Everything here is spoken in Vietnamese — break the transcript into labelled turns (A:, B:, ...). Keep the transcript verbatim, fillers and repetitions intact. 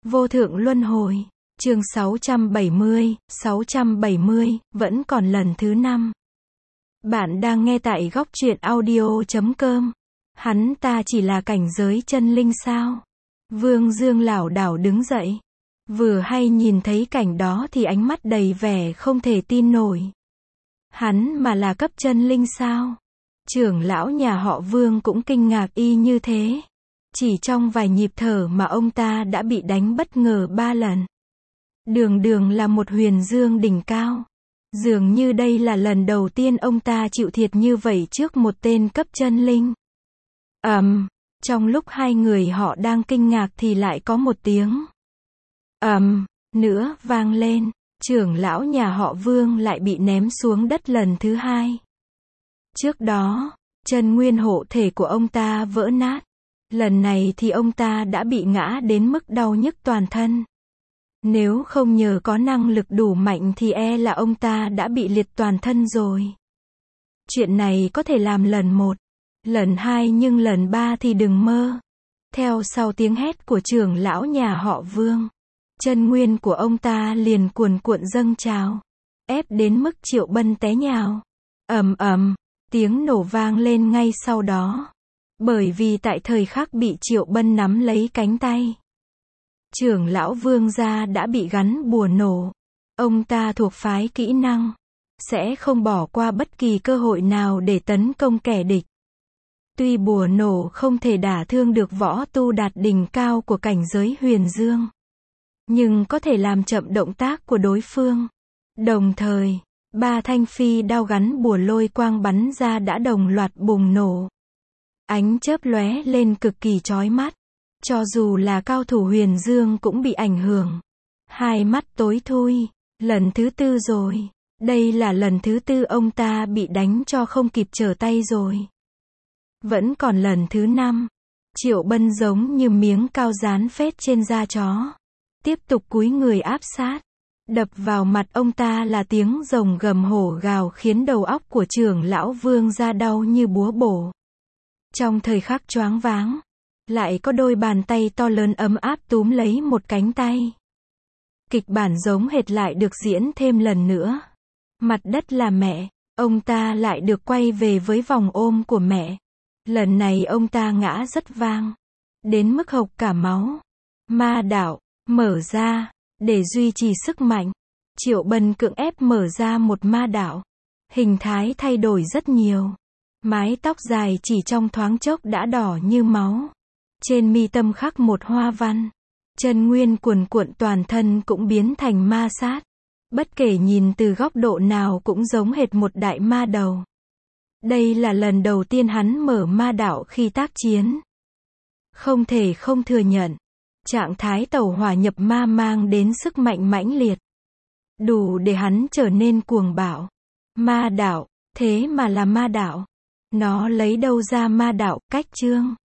A: Vô thượng luân hồi. Chương sáu trăm bảy mươi, sáu trăm bảy mươi, vẫn còn lần thứ năm. Bạn đang nghe tại góc truyện audio chấm com. Hắn ta chỉ là cảnh giới chân linh sao? Vương Dương lảo đảo đứng dậy. Vừa hay nhìn thấy cảnh đó thì ánh mắt đầy vẻ không thể tin nổi. Hắn mà là cấp chân linh sao? Trưởng lão nhà họ Vương cũng kinh ngạc y như thế. Chỉ trong vài nhịp thở mà ông ta đã bị đánh bất ngờ ba lần. Đường đường là một huyền dương đỉnh cao. Dường như đây là lần đầu tiên ông ta chịu thiệt như vậy trước một tên cấp chân linh. Ầm, um, trong lúc hai người họ đang kinh ngạc thì lại có một tiếng ầm um, nữa vang lên. Trưởng lão nhà họ Vương lại bị ném xuống đất lần thứ hai. Trước đó, chân nguyên hộ thể của ông ta vỡ nát. Lần này thì ông ta đã bị ngã đến mức đau nhức toàn thân. Nếu không nhờ có năng lực đủ mạnh thì e là ông ta đã bị liệt toàn thân rồi. Chuyện này có thể làm lần một, lần hai nhưng lần ba thì đừng mơ. Theo sau tiếng hét của trưởng lão nhà họ Vương, chân nguyên của ông ta liền cuồn cuộn dâng trào, ép đến mức Triệu Bân té nhào. Ầm ầm, tiếng nổ vang lên ngay sau đó. Bởi vì tại thời khắc bị Triệu Bân nắm lấy cánh tay, trưởng lão Vương gia đã bị gắn bùa nổ. Ông ta thuộc phái kỹ năng, sẽ không bỏ qua bất kỳ cơ hội nào để tấn công kẻ địch. Tuy bùa nổ không thể đả thương được võ tu đạt đỉnh cao của cảnh giới huyền dương, nhưng có thể làm chậm động tác của đối phương. Đồng thời, ba thanh phi đao gắn bùa lôi quang bắn ra đã đồng loạt bùng nổ. Ánh chớp lóe lên cực kỳ chói mắt. Cho dù là cao thủ huyền dương cũng bị ảnh hưởng. Hai mắt tối thui. Lần thứ tư rồi. Đây là lần thứ tư ông ta bị đánh cho không kịp trở tay rồi. Vẫn còn lần thứ năm. Triệu Bân giống như miếng cao dán phết trên da chó. Tiếp tục cúi người áp sát. Đập vào mặt ông ta là tiếng rồng gầm hổ gào khiến đầu óc của trưởng lão Vương gia đau như búa bổ. Trong thời khắc choáng váng, lại có đôi bàn tay to lớn ấm áp túm lấy một cánh tay. Kịch bản giống hệt lại được diễn thêm lần nữa. Mặt đất là mẹ, ông ta lại được quay về với vòng ôm của mẹ. Lần này ông ta ngã rất vang, đến mức hộc cả máu. Ma đạo, mở ra, để duy trì sức mạnh. Triệu Bân cưỡng ép mở ra một ma đạo. Hình thái thay đổi rất nhiều. Mái tóc dài chỉ trong thoáng chốc đã đỏ như máu. Trên mi tâm khắc một hoa văn. Chân nguyên cuồn cuộn toàn thân cũng biến thành ma sát. Bất kể nhìn từ góc độ nào cũng giống hệt một đại ma đầu. Đây là lần đầu tiên hắn mở ma đạo khi tác chiến. Không thể không thừa nhận. Trạng thái tẩu hỏa nhập ma mang đến sức mạnh mãnh liệt. Đủ để hắn trở nên cuồng bạo. Ma đạo, thế mà là ma đạo. Nó lấy đâu ra ma đạo, cách chương.